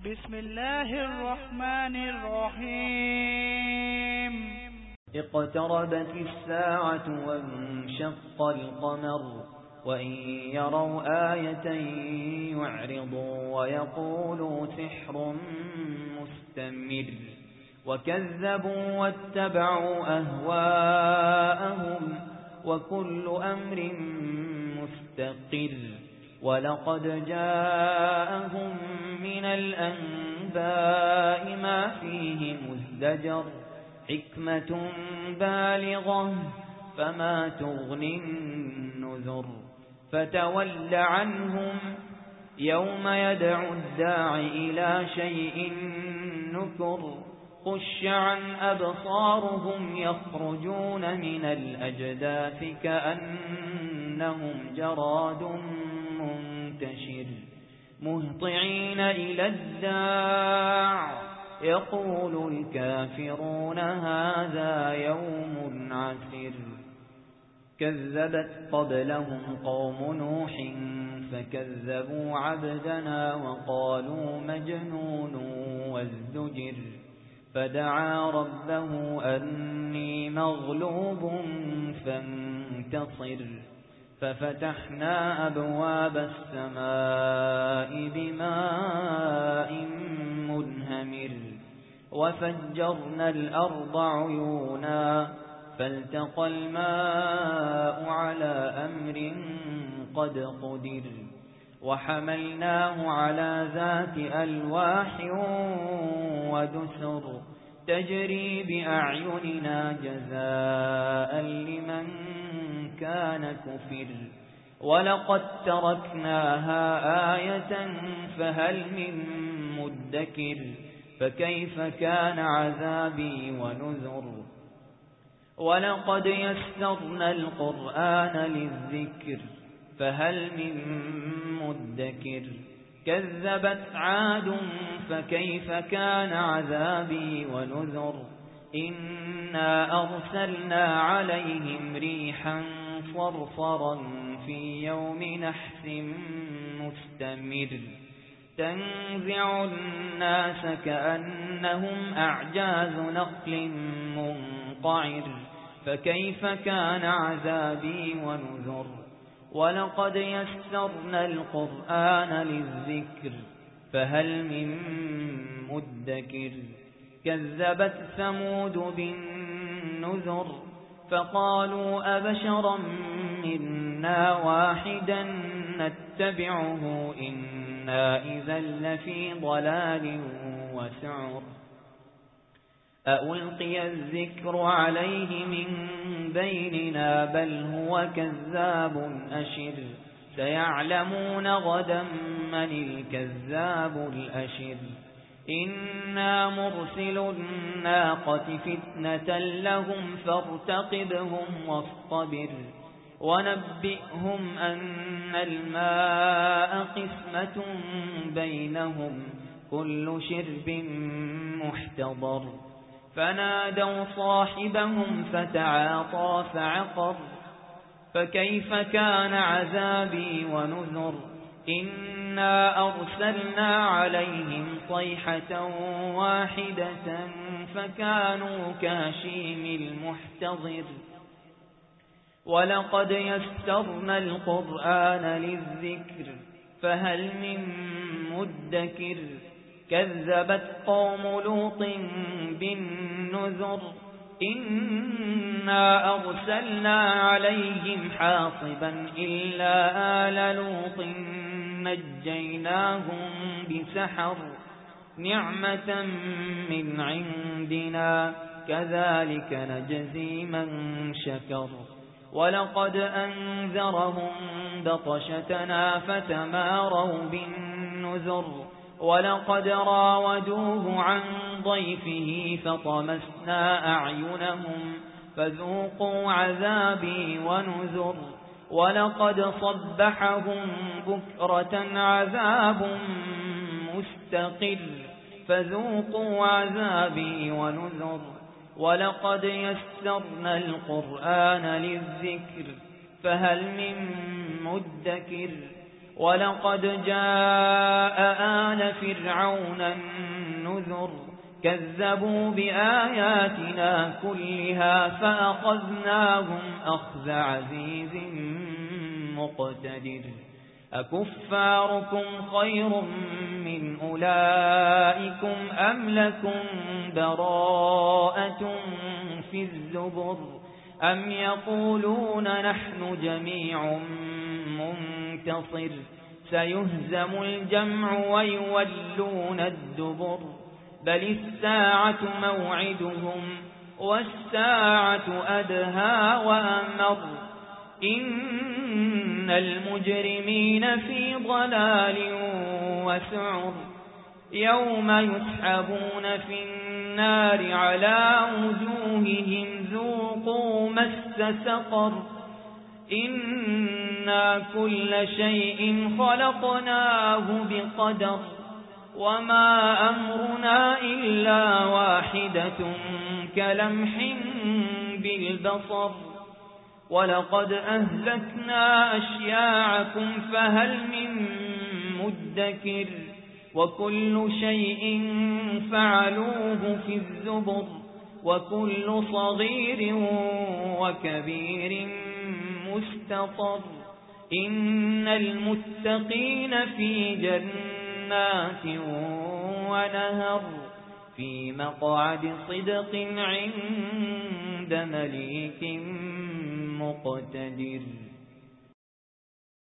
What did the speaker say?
بسم الله الرحمن الرحيم اقتربت الساعة وانشق القمر وإن يروا آية يعرضوا ويقولوا سحر مستمر وكذبوا واتبعوا أهواءهم وكل أمر مستقر ولقد جاءهم من الأنباء ما فيه مزدجر حكمة بالغة فما تغني النذر فتول عنهم يوم يدعو الداع إلى شيء نكر خش عن أبصارهم يخرجون من الأجداث كأنهم جراد منتشر مهطعين إلى الداع يقول الكافرون هذا يوم عسر كذبت قبلهم قوم نوح فكذبوا عبدنا وقالوا مجنون وازدجر فدعا ربه أني مغلوب فانتصر ففتحنا أبواب السماء بماء منهمر وفجرنا الأرض عيونا فالتقى الماء على أمر قد قدر وحملناه على ذات ألواح ودسر تجري بأعيننا جزاء لمن كان كفر ولقد تركناها آية فهل من مدكر فكيف كان عذابي ونذر ولقد يسرنا القرآن للذكر فهل من مدكر كذبت عاد فكيف كان عذابي ونذر إنا أرسلنا عليهم ريحا صرصرا في يوم نحس مستمر تنزع الناس كأنهم أعجاز نخل منقعر فكيف كان عذابي ونذر ولقد يسرنا القرآن للذكر فهل من مدكر كذبت ثمود بالنذر فقالوا أبشرا منا واحدا نتبعه إنا إذا لفي ضلال وسعر ألقي الذكر عليه من بيننا بل هو كذاب أشر سيعلمون غدا من الكذاب الأشر إنا مرسل الناقة فتنة لهم فارتقبهم واصطبر ونبئهم أن الماء قسمة بينهم كل شرب محتضر فنادوا صاحبهم فتعاطى فعقر فكيف كان عذابي ونذر إنا أرسلنا عليهم صيحة واحدة فكانوا كهشيم المحتضر ولقد يسرنا القرآن للذكر فهل من مدكر كذبت قوم لوط بالنذر إنا أرسلنا عليهم حاصبا إلا آل لوط نجيناهم بسحر نعمة من عندنا كذلك نجزي من شكر ولقد أنذرهم بطشتنا فتماروا بالنذر ولقد راودوه عن ضيفه فطمسنا أعينهم فذوقوا عذابي ونذر ولقد صبحهم بكرة عذاب مستقر فذوقوا عذابي ونذر ولقد يسرنا القرآن للذكر فهل من مدكر ولقد جاء آل فرعون النذر كذبوا بآياتنا كلها فأخذناهم أخذ عزيز مقتدر أكفاركم خير من أولئكم أم لكم براءة في الزبر أم يقولون نحن جميع منتصر سيهزم الجمع ويولون الدبر بل الساعة موعدهم والساعة أدهى وأمر إن المجرمين في ضلال وسعر يوم يسحبون في النار على وجوههم ذوقوا مس سقر إنا كل شيء خلقناه بقدر وما أمرنا إلا واحدة كلمح بالبصر ولقد أهلكنا أشياعكم فهل من مدكر وكل شيء فعلوه في الزبر وكل صغير وكبير مستطر إن المتقين في جنات ونهر في مقعد صدق عند مليك مقتدر